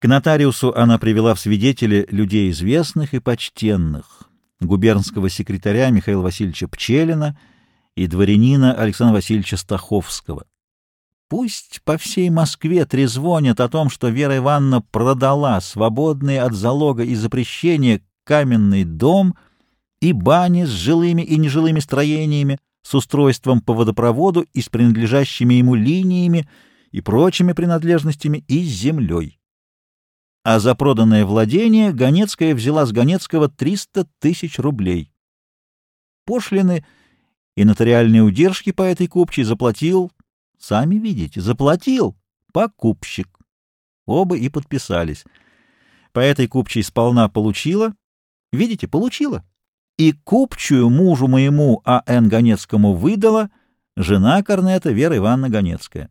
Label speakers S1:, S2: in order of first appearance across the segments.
S1: К нотариусу она привела в свидетели людей известных и почтенных, губернского секретаря Михаила Васильевича Пчелина и дворянина Александра Васильевича Стаховского. Пусть по всей Москве трезвонят о том, что Вера Ивановна продала свободные от залога и запрещения каменный дом и бани с жилыми и нежилыми строениями, с устройством по водопроводу и с принадлежащими ему линиями и прочими принадлежностями и с землей. А за проданное владение Ганецкая взяла с Ганецкого 300 тысяч рублей. Пошлины и нотариальные удержки по этой купчей заплатил, сами видите, заплатил покупщик. Оба и подписались. По этой купчей сполна получила, видите, получила. И купчую мужу моему А.Н. Ганецкому выдала жена корнета Вера Ивановна Ганецкая.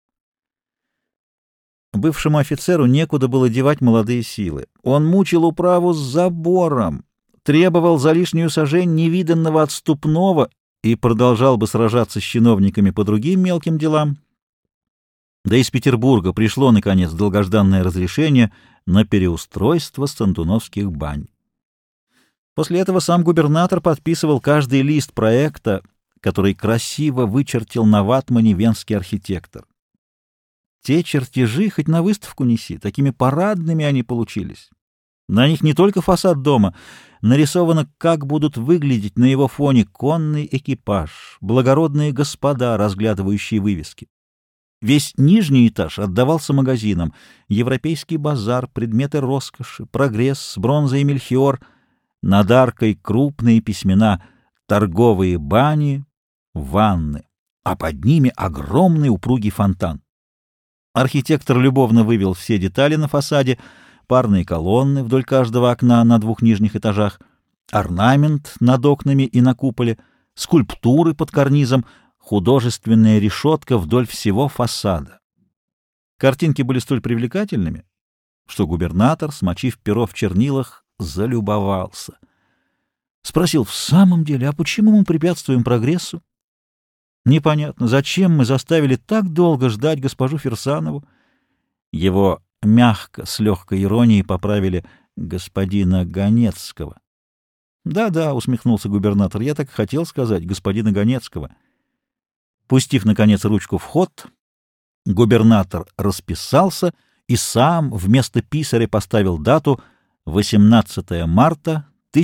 S1: Бывшему офицеру некуда было девать молодые силы. Он мучил управу с забором, требовал за лишнюю сажень невиданного отступного и продолжал бы сражаться с чиновниками по другим мелким делам. Да из Петербурга пришло, наконец, долгожданное разрешение на переустройство Сандуновских бань. После этого сам губернатор подписывал каждый лист проекта, который красиво вычертил на ватмане венский архитектор. Те чертежи хоть на выставку неси, такими парадными они получились. На них не только фасад дома, нарисовано, как будут выглядеть на его фоне конный экипаж, благородные господа, разглядывающие вывески. Весь нижний этаж отдавался магазинам: Европейский базар, предметы роскоши, Прогресс, бронза и мельхиор, над аркой крупные письмена, торговые бани, ванны, а под ними огромный упругий фонтан. Архитектор любовно вывел все детали на фасаде: парные колонны вдоль каждого окна на двух нижних этажах, орнамент над окнами и на куполе, скульптуры под карнизом, художественная решетка вдоль всего фасада. Картинки были столь привлекательными, что губернатор, смочив перо в чернилах, залюбовался. Спросил: в самом деле, а почему мы препятствуем прогрессу? Непонятно, зачем мы заставили так долго ждать госпожу Фирсанову? Его мягко, с легкой иронией поправили: господина Ганецкого. Да-да, усмехнулся губернатор, я так и хотел сказать: господина Ганецкого. Пустив, наконец, ручку в ход, губернатор расписался и сам вместо писаря поставил дату 18 марта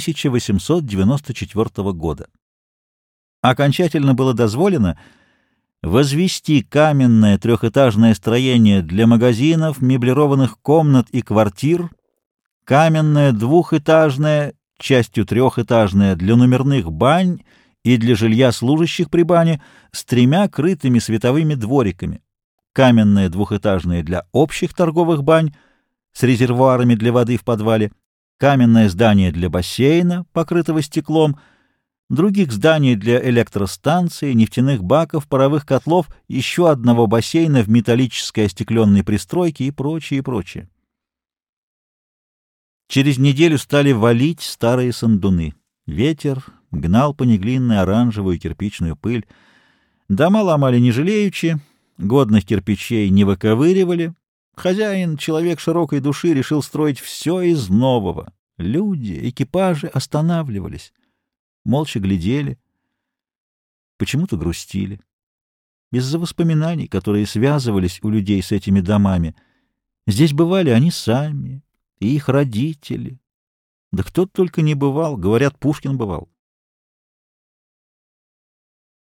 S1: 1894 года. Окончательно было дозволено возвести каменное трехэтажное строение для магазинов, меблированных комнат и квартир, каменное двухэтажное, частью трехэтажное для номерных бань и для жилья служащих при бане с 3 крытыми световыми двориками, каменное двухэтажное для общих торговых бань с резервуарами для воды в подвале, каменное здание для бассейна, покрытого стеклом, других зданий для электростанции, нефтяных баков, паровых котлов, еще одного бассейна в металлической остекленной пристройке и прочее, и прочее. Через неделю стали валить старые сандуны. Ветер гнал по Неглинной оранжевую кирпичную пыль. Дома ломали не жалеючи, годных кирпичей не выковыривали. Хозяин, человек широкой души, решил строить все из нового. Люди, экипажи останавливались, молча глядели, почему-то грустили. Из-за воспоминаний, которые связывались у людей с этими домами. Здесь бывали они сами и их родители. Да кто только не бывал, говорят, Пушкин бывал.